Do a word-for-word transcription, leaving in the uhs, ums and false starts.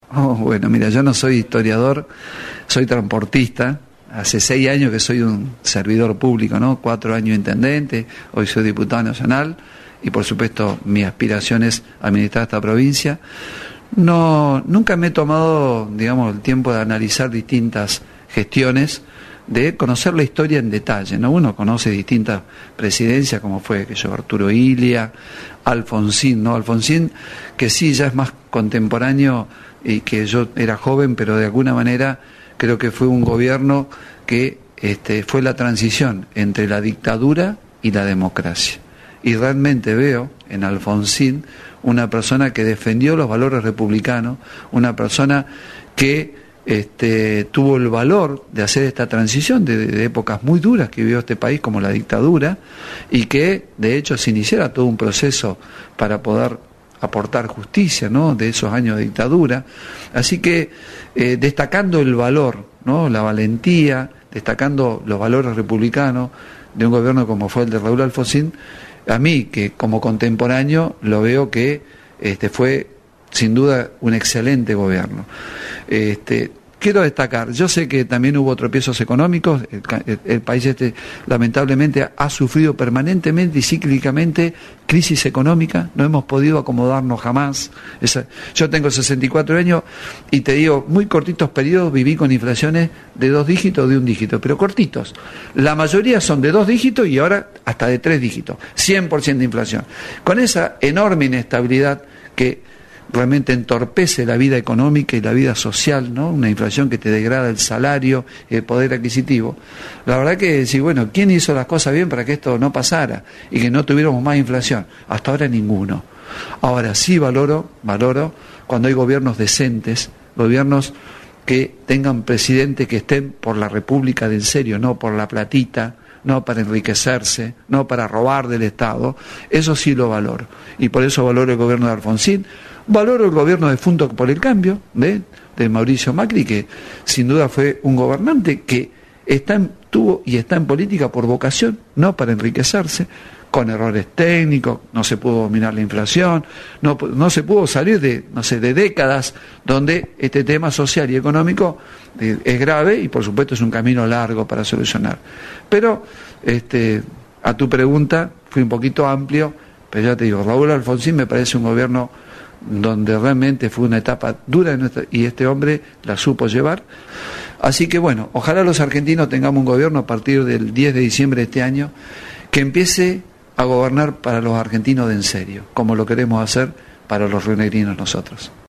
Oh, bueno, mira, yo no soy historiador, soy transportista. Hace seis años que soy un servidor público, ¿no? Cuatro años intendente, hoy soy diputado nacional y por supuesto mi aspiración es administrar esta provincia. No, nunca me he tomado, digamos, el tiempo de analizar distintas gestiones, de conocer la historia en detalle, ¿no? Uno conoce distintas presidencias, como fue que yo, Arturo Illia, Alfonsín, ¿no? Alfonsín, que sí, ya es más contemporáneo y que yo era joven, pero de alguna manera creo que fue un gobierno que este, fue la transición entre la dictadura y la democracia. Y realmente veo en Alfonsín una persona que defendió los valores republicanos, una persona que este, tuvo el valor de hacer esta transición de, de épocas muy duras que vivió este país, como la dictadura, y que de hecho se iniciara todo un proceso para poder aportar justicia, ¿no?, de esos años de dictadura. Así que eh, destacando el valor, ¿no?, la valentía, destacando los valores republicanos de un gobierno como fue el de Raúl Alfonsín, a mí, que como contemporáneo lo veo que este fue sin duda un excelente gobierno. Este, quiero destacar, yo sé que también hubo tropiezos económicos, el, el, el país este lamentablemente ha sufrido permanentemente y cíclicamente crisis económica, no hemos podido acomodarnos jamás. Esa, yo tengo sesenta y cuatro años y te digo, muy cortitos periodos viví con inflaciones de dos dígitos o de un dígito, pero cortitos. La mayoría son de dos dígitos y ahora hasta de tres dígitos, cien por ciento de inflación. Con esa enorme inestabilidad que realmente entorpece la vida económica y la vida social, ¿no? Una inflación que te degrada el salario y el poder adquisitivo. La verdad que decir, bueno, ¿quién hizo las cosas bien para que esto no pasara y que no tuviéramos más inflación? Hasta ahora ninguno. Ahora sí valoro, valoro cuando hay gobiernos decentes, gobiernos que tengan presidentes que estén por la República de en serio, no por la platita, no para enriquecerse, no para robar del Estado. Eso sí lo valoro. Y por eso valoro el gobierno de Alfonsín. Valoro el gobierno de Juntos por el Cambio, de, de Mauricio Macri, que sin duda fue un gobernante que está en, tuvo y está en política por vocación, no para enriquecerse, con errores técnicos, no se pudo dominar la inflación, no, no se pudo salir de, no sé, de décadas donde este tema social y económico eh, es grave y por supuesto es un camino largo para solucionar. Pero este, a tu pregunta, fui un poquito amplio, pero ya te digo, Raúl Alfonsín me parece un gobierno donde realmente fue una etapa dura de nuestra, y este hombre la supo llevar. Así que bueno, ojalá los argentinos tengamos un gobierno a partir del diez de diciembre de este año que empiece a gobernar para los argentinos de en serio, como lo queremos hacer para los rionegrinos nosotros.